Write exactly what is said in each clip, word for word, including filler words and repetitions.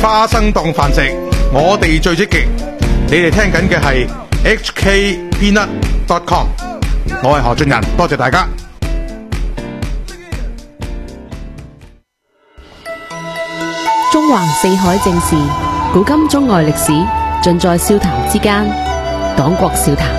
花生檔飯食，我哋最積極。你哋聽緊嘅係 H K Peanut dot com， 我係何俊仁，多謝大家。 中環四海正事，古今中外歷史，盡在笑談之間。黨國笑談。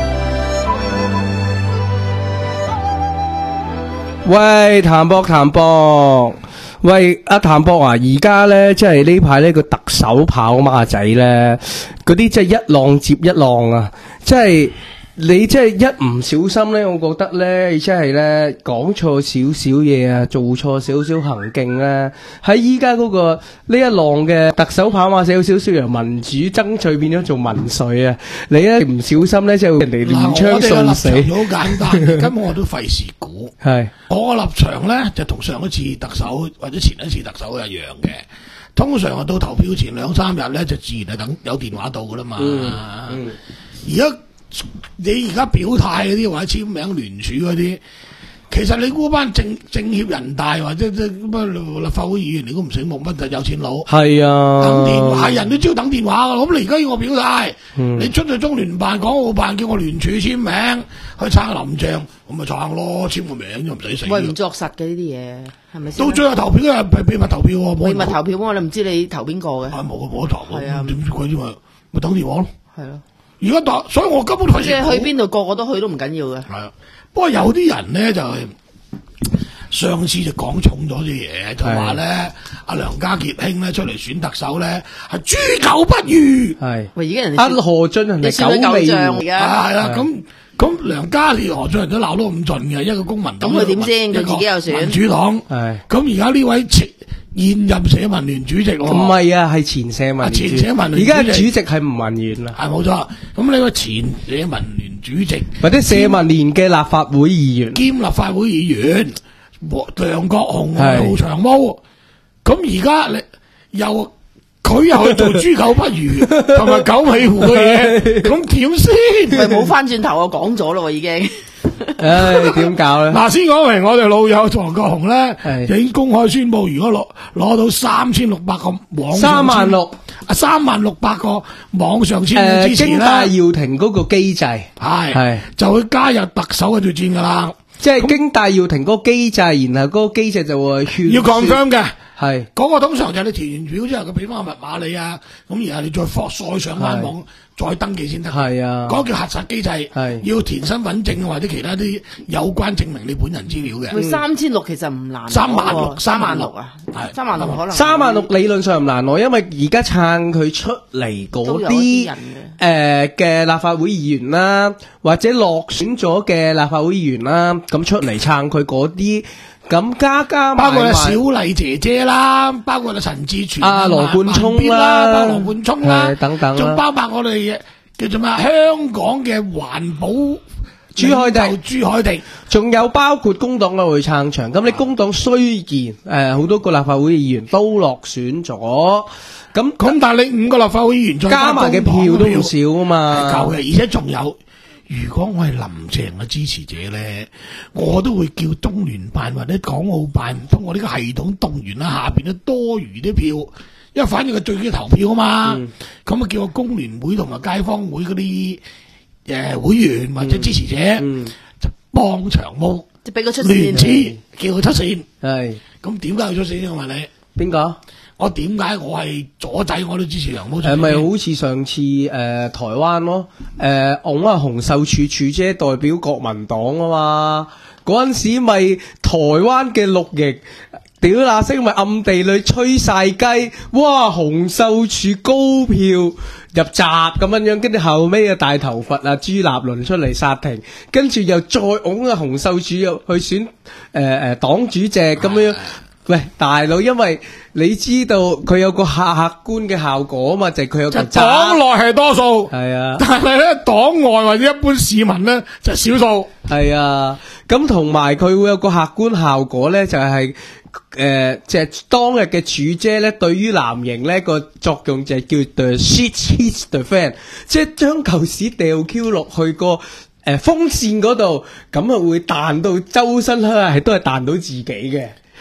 喂，譚博譚博，喂阿譚博啊，而家咧即係呢排呢個特首跑馬仔咧，嗰啲即係一浪接一浪啊，即係你即係一唔小心咧，我覺得咧，即係咧講錯少少嘢啊，做錯少少行徑咧，喺依家嗰個呢一浪嘅特首跑馬仔有少少由民主爭取變咗做民粹啊！你咧唔小心咧，即係人哋亂槍掃死。 我哋嘅立場好簡單嘅，根本我都費事估。 係我個立場咧，就同上一次特首或者前一次特首一樣嘅。通常啊，到投票前兩三日咧，就自然係等有電話到噶啦嘛。 嗯嗯， 而家你而家表態嗰啲或者簽名聯署嗰啲，其實你嗰班政政協人大或者即乜立法會議員，你都唔醒目乜就有錢佬。 係啊， 等電話人都知道等電話噶，咁你而家要我表態， 嗯、 你出去中聯辦、港澳辦叫我聯署簽名去撐林鄭，咁咪撐咯，簽個名都唔使死。 喂，唔作實嘅呢啲嘢，係咪先？ 到最後投票都係秘密投票喎， 秘密投票我哋唔知你投邊個嘅。 啊冇冇得投， 係啊， 點知佢啲咪咪等電話咯。 係咯。 而家打，所以我根本費事。 即係去邊度，個個都去都唔緊要嘅。 係啊，不過有啲人咧就係、是、上次就講重咗啲嘢，就話咧阿梁家傑兄咧出嚟選特首咧係豬狗不如。 係喂，而家人阿何俊仁係狗尾象而家。 係啦，咁咁梁家傑何俊仁都鬧到咁盡嘅，一個公民黨。 咁佢點先？佢自己又選民主黨。係。咁而家呢位現任社民聯主席喎， 唔係啊，係前社民聯。 前社民聯而家主席係吳文元啦。 係冇錯。咁呢個前社民聯主席或者社民聯嘅立法會議員兼立法會議員梁國雄做長毛。咁而家你又佢又去做豬狗不如同埋狗尾糊嘅嘢，咁點先？ 咪冇翻轉頭，我講咗咯，已經。 唉，點搞咧？ 嗱，先講明我哋老友黃國雄咧，已經公開宣布，如果攞攞到三千六百個網上三萬六啊，三萬六百個網上簽名支持咧， 經戴耀廷嗰個機制係係就會加入特首嘅對戰噶啦， 即係經戴耀廷嗰個機制，然後嗰個機制就會勸要 confirm 嘅。 係嗰個通常就係你填完表之後，佢俾翻個密碼你啊，咁然後你再放再上翻網再登記先得。係啊，嗰個叫核實機制，係要填身份證或者其他啲有關證明你本人資料嘅。 佢三千六其實唔難， 三萬六， 三萬六啊，係三萬六可能。 三萬六理論上唔難攞，因為而家撐佢出嚟嗰啲誒嘅立法會議員啦，或者落選咗嘅立法會議員啦，咁出嚟撐佢嗰啲。咁加加埋埋，包括小麗姐姐啦，包括陳志全、 阿羅冠聰啦， 包羅冠聰啦， 等等， 仲包括我哋叫做咩香港嘅環保朱凱廸、 朱凱廸， 仲有包括工黨嘅會撐場。咁你工黨雖然誒好多個立法會議員都落選咗，咁咁但係你五個立法會議員再加埋嘅票都唔少啊嘛， 係夠嘅，而且仲有。如果我係林鄭嘅支持者咧，我都會叫中聯辦或者港澳辦通過呢個系統動員啦，下邊都多餘啲票，因為反正佢最緊要投票啊嘛。咁啊、嗯，叫個工聯會同埋街坊會嗰啲誒會員或者支持者、嗯嗯、就幫長毛， 即係俾佢出線， 聯署叫佢出線。 係咁點解要出線？我問你， 邊個？ 我點解我係左仔我都支持長毛？ 誒，咪好似上次誒、呃、台灣咯，誒，我啊洪秀柱柱姐代表國民黨啊嘛，嗰陣時咪台灣嘅綠營，屌那聲咪暗地裏吹晒雞，哇！洪秀柱高票入閘咁樣樣，跟住後尾啊大頭佛啊朱立倫出嚟殺停，跟住又再拱啊洪秀柱去選誒誒黨主席咁樣。喂，大佬，因為你知道佢有個客客觀嘅效果啊嘛，就係、是、佢有個黨內係多數，係啊，但係咧黨外或者一般市民咧就少數， 係啊，咁同埋佢會有個客觀效果咧，就係、是、誒，即、呃、係、就是、當日嘅柱姐咧，對於藍營咧個作用就係叫 the shit hits the fan， 即係將舊屎掉 Q 落去個誒風扇嗰度，咁啊會彈到周身啦，係都係彈到自己嘅。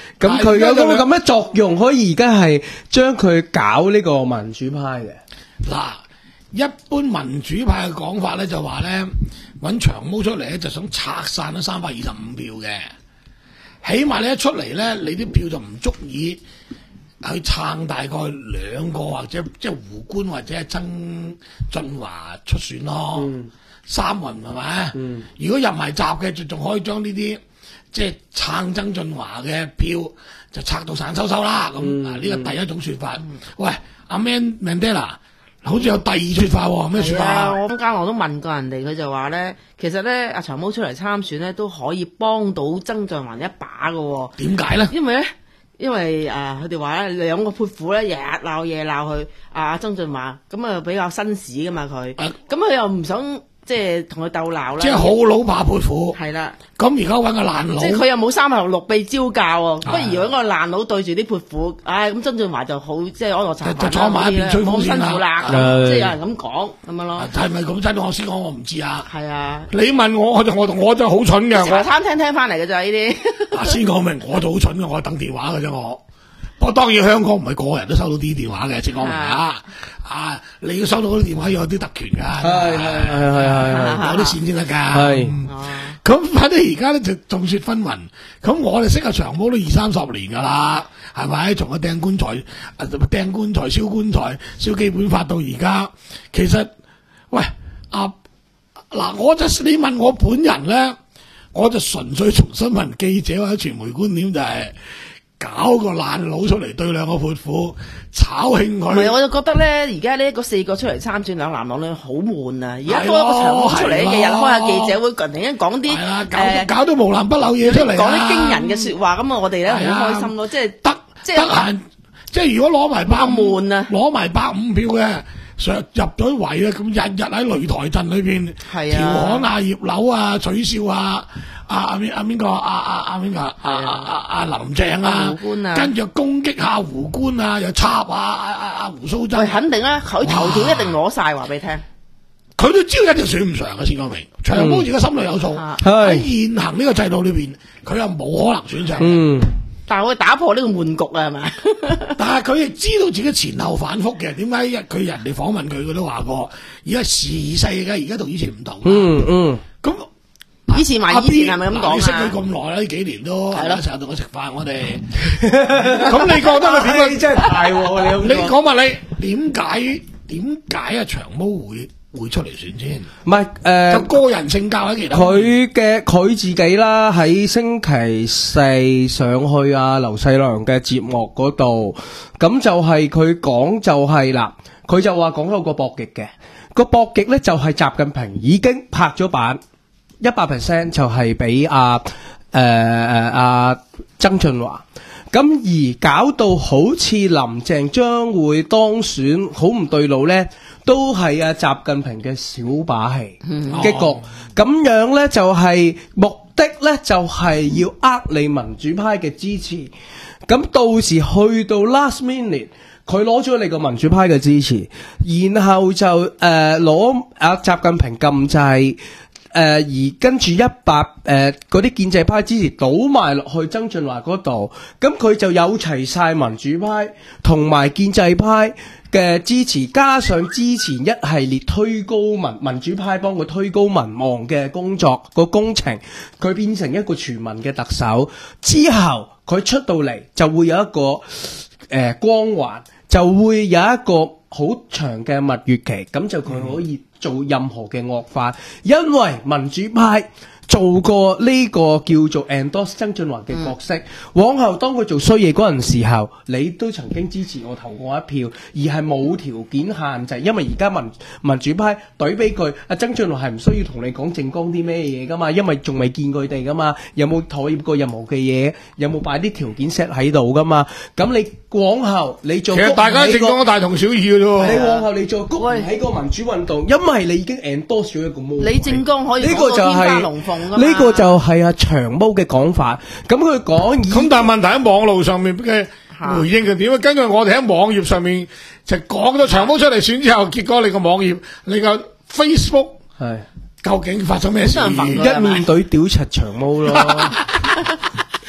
咁佢有咁咁嘅作用，可以而家係將佢搞呢個民主派嘅。 嗱，一般民主派嘅講法咧就話咧揾長毛出嚟咧就想拆散咗三百二十五票嘅，起碼你一出嚟咧，你啲票就唔足以去撐大概兩個或者即係胡官或者係曾俊華出選咯，嗯、三運係咪？嗯、如果入埋閘嘅，就仲可以將呢啲即係撐曾俊華嘅票就拆到散收收啦。咁啊呢個第一種說法。嗯、喂，阿 Man Mandela 好似有第二說法喎，咩說法啊？ 我間我都問過人哋，佢就話咧，其實咧阿長毛出嚟參選咧都可以幫到曾俊華一把嘅。點解咧？因為咧。因為誒，佢哋話咧兩個潑婦咧日日鬧夜鬧佢阿曾俊華，咁啊比較紳士噶嘛佢，咁佢又唔想即係同佢鬥鬧啦。即係好佬怕潑婦。係啦。咁而家揾個爛佬。即係佢又冇三十六臂招教喎，不如揾個爛佬對住啲潑婦，唉咁曾俊華就好即係安樂茶飯啦，就坐埋一邊吹風先啦。好辛苦啦，即係有人咁講咁樣咯。係咪咁真？我先講我唔知啊。係啊。你問我我就我我就好蠢嘅。茶餐廳聽翻嚟嘅咋呢啲。嗱，先講明，我就好蠢嘅，我係等電話嘅啫我。不過當然香港唔係個個人都收到啲電話嘅，先講明啊！啊，你要收到嗰啲電話要有啲特權㗎，係係係係係有啲線先得㗎。係咁，反正而家咧就眾說紛紜。咁我哋識阿長毛都二三十年㗎啦，係咪？從個掟棺材、掟棺材、燒棺材、燒基本法到而家，其實喂啊嗱，我就你問我本人咧。我就純粹從新聞記者或者傳媒觀點就係搞個爛佬出嚟對兩個潑婦炒興佢。唔係，我就覺得咧，而家呢個四個出嚟參選兩男兩女好悶啊！而家多一個長毛出嚟嘅日開下記者會，突然間講啲誒搞到無男不朽嘢出嚟，講啲驚人嘅説話，咁啊我哋咧好開心咯，即係得即係得閒，即係如果攞埋百悶啊，攞埋百五票嘅。上入咗圍啊！咁日日喺擂台陣裏邊調侃啊、葉劉啊、取笑啊、阿阿邊阿邊個、阿阿阿邊個、阿阿阿林鄭啊，跟住攻擊下胡官啊，又插啊阿阿阿胡鬚珍。肯定啦，佢頭條一定攞晒，話俾你聽。佢都知一定選唔上嘅，先講明。長毛而家心裏有數，喺現行呢個制度裏邊，佢又冇可能選上。嗯。但係我打破呢個悶局啊，係咪？但係佢亦知道自己前後反覆嘅。點解佢人哋訪問佢，佢都話過，而家時勢嘅，而家同以前唔同。嗯嗯。咁以前話以前係咪咁講啊？你識佢咁耐啦，呢幾年都係啦，成日同我食飯，我哋。咁你覺得佢點解真係大喎？你講下你點解點解啊？長毛會會出嚟選先？唔係誒，就個人性格喺其他。佢嘅佢自己啦，喺星期四上去啊劉細良嘅節目嗰度，咁就係佢講就係啦，佢就話講到個博弈嘅個博弈咧，就係習近平已經拍咗板一百 percent 就係俾阿誒誒阿曾俊華。咁而搞到好似林鄭將會當選，好唔對路呢，都係阿習近平嘅小把戲嘅局。咁樣呢就係目的呢，就係要呃你民主派嘅支持。咁到時去到 last minute，佢攞咗你個民主派嘅支持，然後就誒攞阿習近平禁制。誒、呃、而跟住一百誒嗰啲建制派支持倒埋落去曾俊華嗰度，咁佢就有齊晒民主派同埋建制派嘅支持，加上之前一系列推高民民主派幫佢推高民望嘅工作個工程，佢變成一個全民嘅特首之後，佢出到嚟就會有一個誒、呃、光環，就會有一個好長嘅蜜月期，咁就佢可以做任何嘅惡法，因為民主派做過呢個叫做 endorse 曾俊華嘅角色，嗯、往後當佢做衰嘢嗰陣時候，你都曾經支持我投過一票，而係冇條件限制，因為而家民民主派懟俾佢，阿曾俊華係唔需要同你講政綱啲咩嘢噶嘛，因為仲未見佢哋噶嘛，有冇妥協過任何嘅嘢，有冇擺啲條件 set 喺度噶嘛，咁你往後你做，其實大家政綱大同小異嘅啫，你往後你做谷唔起個民主運動，因為你已經 endorse 咗一個毛，你政綱可以呢個就係。呢個就係阿長毛嘅講法，咁佢講，咁但係問題喺網路上面嘅回應係點啊？根據我哋喺網頁上面就講咗長毛出嚟選之後，結果你個網頁、你個 Facebook 係究竟發生咩事？一面隊屌柒長毛咯。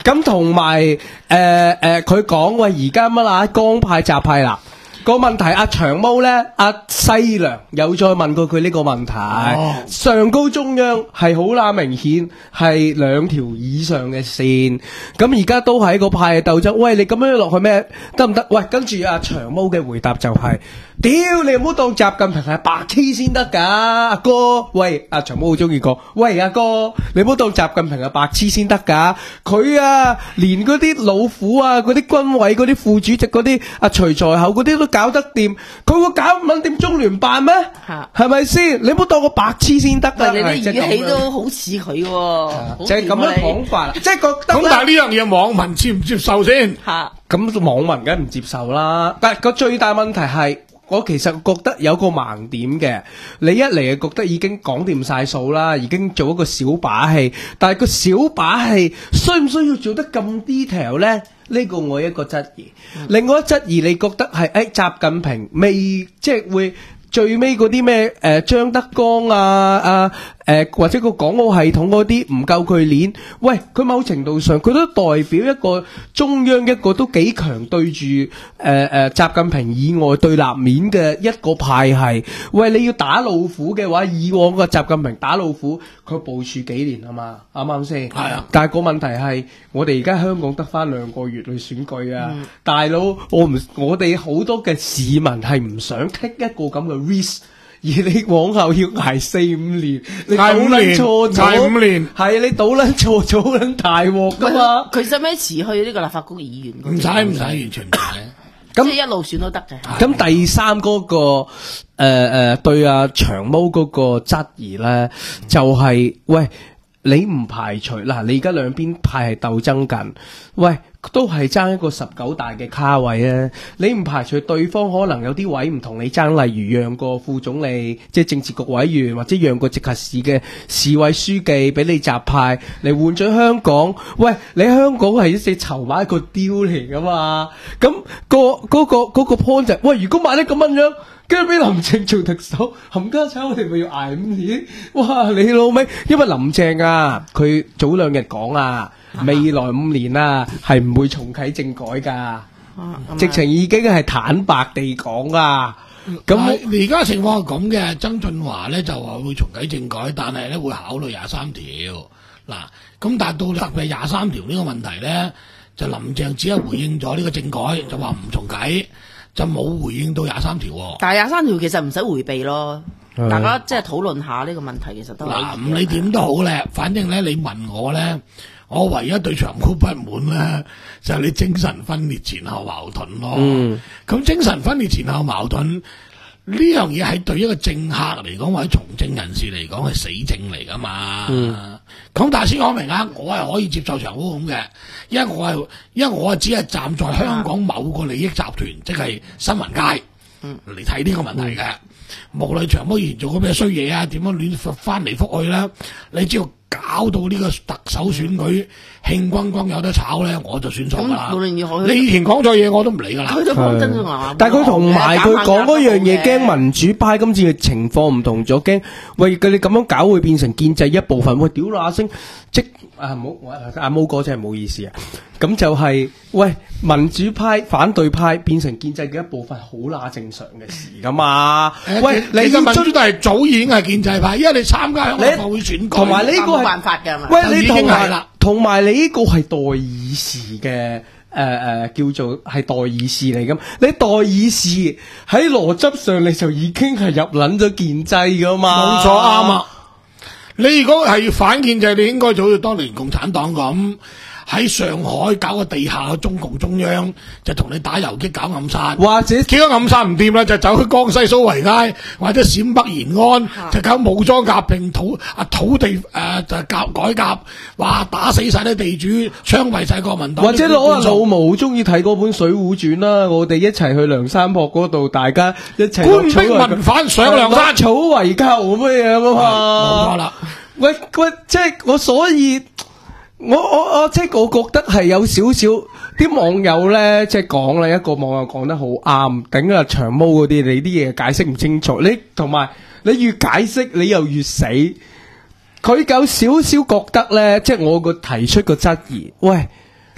咁同埋誒誒，佢講喂，而家乜啦？江派習派啦。個問題阿長毛咧，阿西良有再問過佢呢個問題。哦、上高中央係好乸明顯係兩條以上嘅線，咁而家都係一個派嘅鬥爭。喂，你咁樣落去咩得唔得？喂，跟住阿長毛嘅回答就係、是：屌你唔好當習近平係白痴先得㗎，阿哥。喂，阿長毛好中意講，喂阿哥，你唔好當習近平係白痴先得㗎。佢啊，連嗰啲老虎啊，嗰啲軍委嗰啲副主席嗰啲阿徐才厚嗰啲都搞得掂，佢會搞唔掂中聯辦咩？係咪先？你唔好當個白痴先得㗎。 你啲語氣都好似佢喎， 就係咁樣講法啦，即係覺得。 咁但係呢樣嘢網民接唔接受先？ 嚇， 咁網民梗係唔接受啦。但係個最大問題係，我其實覺得有個盲點嘅。你一嚟就覺得已經講掂晒數啦，已經做一個小把戲，但係個小把戲需唔需要做得咁 detail 咧？呢個我一個質疑。嗯、另外一質疑，你覺得係誒習近平未即係會最尾嗰啲咩誒張德江啊啊誒、呃、或者個港澳系統嗰啲唔夠佢練？喂，佢某程度上佢都代表一個中央一個都幾強對住誒誒習近平以外對立面嘅一個派系。喂，你要打老虎嘅話，以往個習近平打老虎佢部署幾年啊嘛，啱唔啱先？係啊。但係個問題係，我哋而家香港得翻兩個月去選舉啊，嗯、大佬，我唔我哋好多嘅市民係唔想 take 一個咁嘅 risk， 而你往後要捱四五年，你賭撚錯咗， 捱五年， 係你賭撚錯咗，好撚大鑊噶嘛？ 佢使咩辭去呢個立法局議員？ 唔使唔使，完全唔使。 咁即係一路選都得嘅。 咁第三嗰、那個誒誒、呃、對阿、啊、長毛嗰個質疑咧，就係、是、喂，你唔排除嗱，你而家兩邊派係鬥爭緊，喂。都係爭一個十九大嘅卡位啊！你唔排除對方可能有啲位唔同你爭，例如讓個副總理，即係政治局委員，或者讓個直轄市嘅市委書記俾你習派嚟換咗香港。喂，你香港係一隻籌碼一個雕嚟噶嘛？咁、那個嗰、那個嗰、那個 point 就係、喂，如果買得咁樣樣，跟住俾林鄭做特首，冚家鏟我哋咪要捱五年？哇！你老味，因為林鄭啊，佢早兩日講啊。未來五年啊，係唔會重啟政改噶，啊、直情已經係坦白地講啊。咁而家情況係咁嘅，曾俊華咧就話會重啟政改，但係咧會考慮廿三條。嗱，咁但係到特別廿三條呢個問題咧，就林鄭只係回應咗呢個政改，就話唔重啟，就冇回應到廿三條。 但係廿三條其實唔使迴避咯。大家即係討論下呢個問題，其實都嗱，唔理點都好咧，反正咧你問我咧。我唯一對長毛不滿咧，就係、是、你精神分裂前後矛盾咯。咁、嗯、精神分裂前後矛盾呢樣嘢係對一個政客嚟講，或者從政人士嚟講係死症嚟噶嘛。咁、嗯、但係先講明啊，我係可以接受長毛咁嘅，因為我係因為我係只係站在香港某個利益集團，嗯、即係新聞界嚟睇呢個問題嘅。嗯、無論長毛以前做過咩衰嘢啊，點樣亂翻嚟覆去啦，你只要搞到呢個特首選舉興轟轟有得炒咧，我就算數啦。你以前講咗嘢我都唔理噶啦。佢都講真話， 但係佢同埋佢講嗰樣嘢，驚民主派今次嘅情況唔同咗，驚喂佢哋咁樣搞會變成建制一部分。喂，屌啦阿星，即啊唔好阿毛哥真係唔好意思啊。咁就係、是、喂民主派反對派變成建制嘅一部分，好乸正常嘅事噶嘛。 欸、 喂， 你嘅民主都係早已經係建制派，因為你參加香港立法會選舉， 同埋呢個係辦法嘅嘛。 喂，你同埋同埋你呢個係代議士嘅誒誒叫做係代議士嚟㗎。你代議士喺邏輯上你就已經係入撚咗建制噶嘛。 冇錯，啱啊！你如果係反建制，你應該就好似當年共產黨咁。喺上海搞個地下嘅中共中央，就同你打游擊搞暗殺， 或者幾個暗殺唔掂啦，就走去江西蘇維埃或者陝北延安，啊、就搞武裝革命土啊土地誒、呃、就革改革，哇打死晒啲地主，槍斃晒國民黨， 或者攞阿老毛中意睇嗰本《水滸傳》啦，我哋一齊去梁山泊嗰度，大家一齊官逼民反上梁山， 草為寇咁樣啊嘛， 冇錯啦。 喂喂，即係我所以。我我我即係我覺得係有少少啲網友咧，即係講咧，一個網友講得好啱，頂啊長毛嗰啲，你啲嘢解釋唔清楚，你同埋你越解釋你又越死，佢有少少覺得咧，即係我個提出個質疑，喂，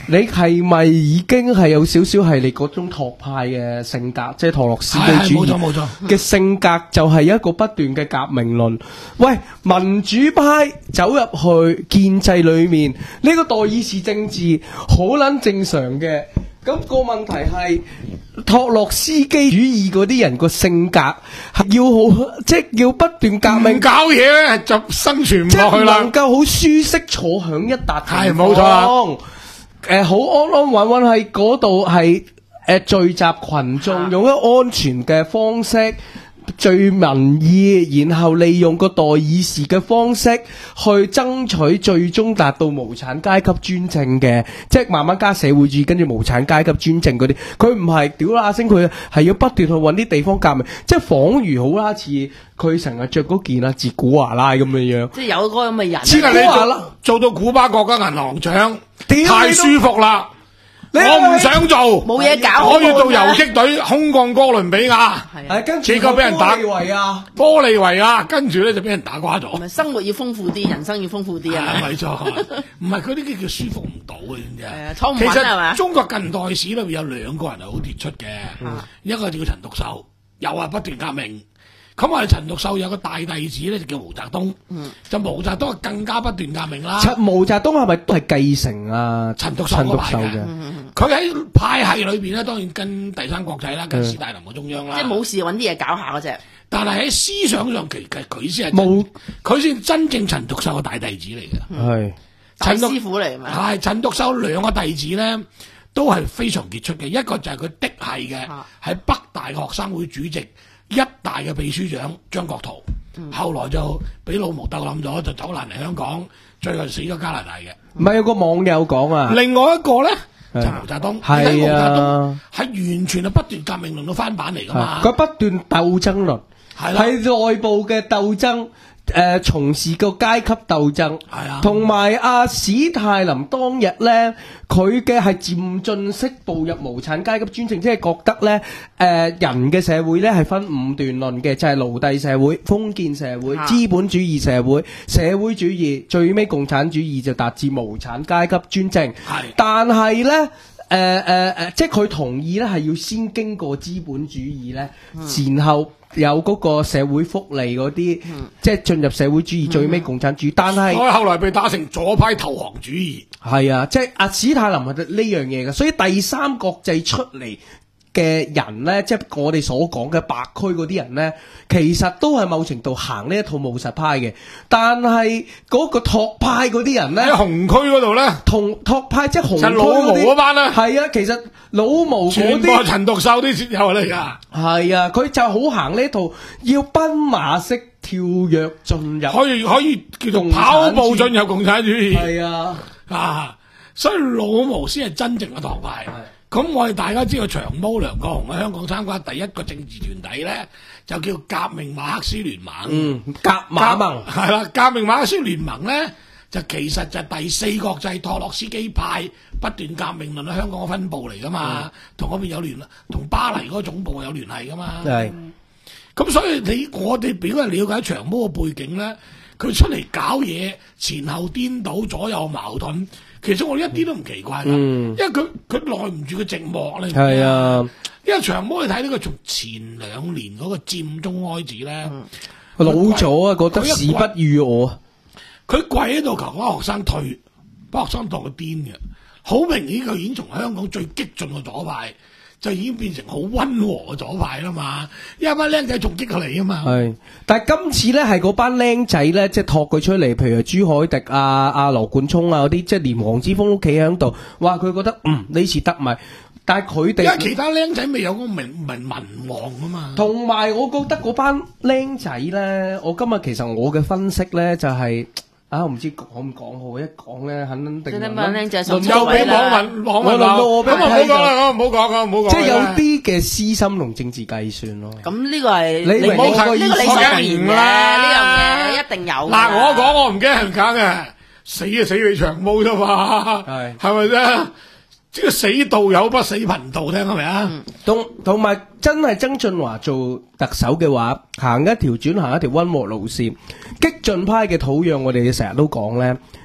你係咪已經係有少少係你嗰種托派嘅性格，即係托洛斯基主義冇錯冇錯嘅性格，就係一個不斷嘅革命論。喂，民主派走入去建制裏面，呢、這個代議士政治好撚正常嘅。咁、那個問題係托洛斯基主義嗰啲人個性格係要好，即係要不斷革命， 唔搞嘢咧就生存唔落去啦。 能夠好舒適坐響一笪地係冇錯啦。 誒，好安安穩穩喺嗰度係誒聚集群眾，用一個安全嘅方式聚民意，然後利用個代議士嘅方式去爭取最終達到無產階級專政嘅，即係慢慢加社會主義，跟住無產階級專政嗰啲。佢唔係屌啦聲，佢係要不斷去揾啲地方革命，即係仿如好啦似佢成日着嗰件啊捷古華拉咁嘅樣。 即係有嗰個咁嘅人。 知啦，你做做到古巴國家銀行長，太舒服啦！我唔想做， 冇嘢搞， 我要做游擊隊，空降哥倫比亞， 跟住結果俾人打玻利維亞， 玻利維亞，跟住咧就俾人打瓜咗。 生活要豐富啲，人生要豐富啲啊！ 係咪錯？唔係佢呢啲叫舒服唔到嘅，知唔知啊？ 坐唔其穩係嘛？ 實中國近代史裏邊有兩個人係好傑出嘅，一個就叫陳獨秀，又係不斷革命。咁我哋陳獨秀有個大弟子咧，就叫毛澤東。嗯，就毛澤東更加不斷革命啦。 毛澤東係咪都係繼承啊陳獨秀嗰派嘅？佢喺派系裏邊咧，當然跟第三國際啦，跟史大林嘅中央啦。 即係冇事揾啲嘢搞下嗰隻。 但係喺思想上，其實佢先係冇，佢先真正陳獨秀嘅大弟子嚟嘅。係陳師傅嚟嘛？ 係陳獨秀兩個弟子咧，都係非常傑出嘅。一個就係佢嫡系嘅，喺北大學生會主席。一大嘅秘書長張國燾，嗯、後來就俾老毛鬥冧咗，就走難嚟香港，最後死咗加拿大嘅。 唔係有個網友講啊， 另外一個咧就係毛澤東， 係啊， 係完全係不斷革命論嘅翻版嚟噶嘛。 佢不斷鬥爭論，係內部嘅鬥爭。誒、呃，從事個階級鬥爭，係啊，同埋阿史太林當日咧，佢嘅係漸進式步入無產階級專政，即係覺得咧，誒、呃，人嘅社會咧係分五段論嘅，就係奴隸社會、封建社會、資本主義社會、社會主義，最尾共產主義就達至無產階級專政。係，但係咧，誒誒誒，即係佢同意咧，係要先經過資本主義咧，然後。有嗰個社會福利嗰啲，嗯、即係進入社會主義，嗯、最尾共產主義。但係我後來被打成左派投降主義。 係啊，即係阿史太林係呢樣嘢嘅，所以第三國際出嚟嘅人咧，即係我哋所講嘅白區嗰啲人咧，其實都係某程度行呢一套務實派嘅。但係嗰個托派嗰啲人咧， 喺紅區嗰度咧， 同托派即係紅區老毛嗰班啦。 係啊，其實老毛嗰啲全部陳獨秀啲先有嚟噶。 係啊，佢就好行呢一套，要奔馬式跳躍進入， 可以可以叫做跑步進入共產主義。 係啊， 啊，所以老毛先係真正嘅托派。咁我哋大家知道長毛梁國雄喺香港參加第一個政治團體咧，就叫革命馬克思聯盟。 嗯，革馬盟係啦，革命馬克思聯盟咧就其實就係第四國際托洛斯基派不斷革命論喺香港嘅分部嚟噶嘛，同嗰邊有聯，同巴黎嗰個總部有聯繫噶嘛。係，咁所以你我哋表係了解長毛嘅背景咧，佢出嚟搞嘢前後顛倒、左右矛盾。其實我哋一啲都唔奇怪噶，嗯、因為佢佢耐唔住佢寂寞咧。係啊，因為長毛你睇呢個從前兩年嗰個佔中開始咧， 嗯、老咗啊，覺得時不與我。 佢跪喺度求嗰學生退，班學生當佢癲嘅，好明顯佢已經從香港最激進嘅左派，就已經變成好溫和嘅左派啦嘛，因為班僆仔仲激過嚟啊嘛。係， 但係今次咧係嗰班僆仔咧，即係托佢出嚟，譬如朱凱迪啊、阿羅冠聰啊嗰啲，即係連黃之鋒都企喺度，哇！佢覺得嗯呢次得咪，但係佢哋因為其他僆仔未有嗰個民民民望啊嘛。 同埋我覺得嗰班僆仔咧，我今日其實我嘅分析咧就係、是。啊！我唔知講唔講好，一講咧肯定。即係問僆仔上又俾網民網民鬧，咁啊唔好講啦，唔好講啊，唔好講。 即係有啲嘅私心同政治計算咯。 咁呢個係你唔好睇呢個理所當然嘅呢樣嘢，一定有。 嗱，我講我唔驚人揀嘅，死就死你長毛啫嘛，係係咪啫？即係死道友不死貧道，聽係咪啊？ 同同埋真係曾俊華做特首嘅話，行一條轉行一條溫和路線，激進派嘅土壤，我哋成日都講咧，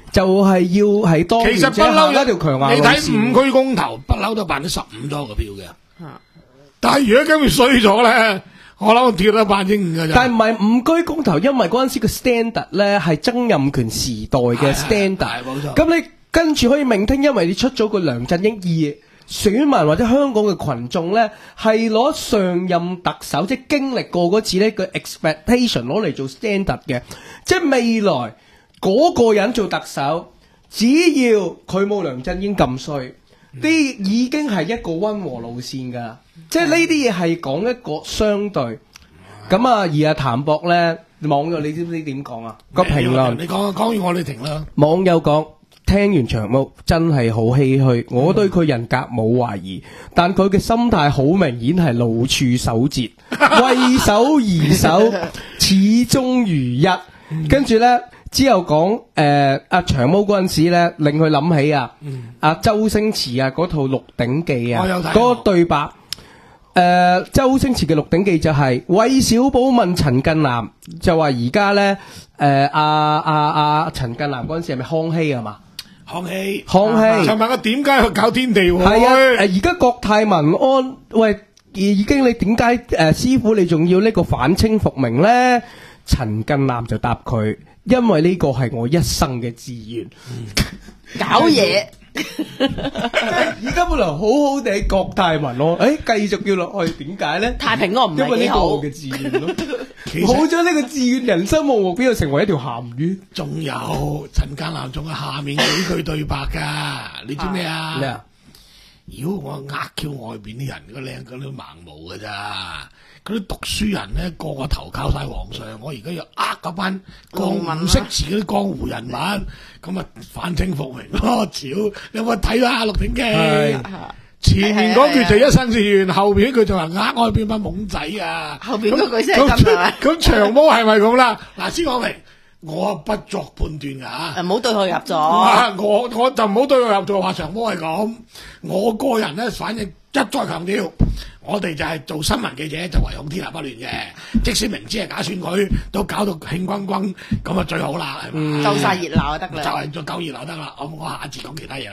就係要係當其實不嬲一條強硬你睇五區公投不嬲都辦咗十五咗個票嘅，但係如果今次衰咗咧，我諗跌得百分之五嘅啫。 但係唔係五區公投，因為嗰陣時個 standard 咧係曾蔭權時代嘅 standard， 冇錯。 咁你跟住可以明聽，因為你出咗個梁振英二選民或者香港嘅群眾咧，係攞上任特首即係經歷過嗰次呢個 expectation 攞嚟做 standard 嘅，即係未來嗰個人做特首，只要佢冇梁振英咁衰，啲、嗯、已經係一個溫和路線㗎。即係呢啲嘢係講一個相對，咁啊而阿譚博咧網友你知唔知點講啊？個評論你講講完我哋停啦。 網友講聽完長毛真係好唏噓，我對佢人格冇懷疑，但佢嘅心態好明顯係老處守節，為守而守，始終如一。跟住咧之後講誒阿長毛嗰陣時咧，令佢諗起啊阿、嗯、周星馳啊嗰套《鹿鼎記》啊，嗰個對白。誒、呃，周星馳嘅《鹿鼎記》就係韋小寶問陳近南，就話而家咧，誒阿阿阿陳近南嗰陣時係咪康熙啊嘛？ 康熙， 康熙。就問我點解去搞天地會？ 係啊，誒而家國泰民安，喂，已經你點解誒師傅你仲要呢個反清復明咧？陳近南就答佢，因為呢個係我一生嘅志願。 嗯、搞嘢。 而家本來好好地國泰民安，誒繼續叫落去，點解咧？ 太平安唔係幾好。因為呢個我嘅志願咯，冇咗呢個志願，人生冇目標，就成為一條鹹魚。仲有陳近南仲有下面幾句對白噶，你知咩啊？咩啊？如果我呃 Q 外邊啲人，個靚嗰啲盲毛噶咋？嗰啲讀書人咧，個個投靠晒皇上，我而家要呃嗰班江唔識字嗰啲江湖人物，咁啊反清復明咯！屌，你有冇睇啊《鹿鼎記》？前面嗰句就一生志願，後邊嗰句就話呃外邊班懵仔啊！後邊嗰句先係咁啊！咁長毛係咪咁啦？嗱，先講明，我不作判斷噶吓，唔好對號入座。我我就唔好對號入座，話長毛係咁。我個人咧，反正一再強調。我哋就係做新聞記者，就唯恐天下不亂嘅。即使明知係假選舉，都搞到興轟轟，咁啊最好啦，係嘛？夠晒熱鬧就得啦，就係做夠熱鬧得啦。我我下一節講其他嘢啦。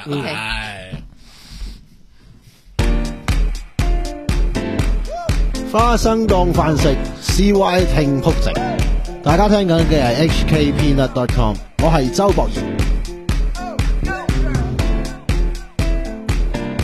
係花生當飯食 ，C Y 聽曲直。大家聽緊嘅係 H K Peanut dot com， 我係周博賢。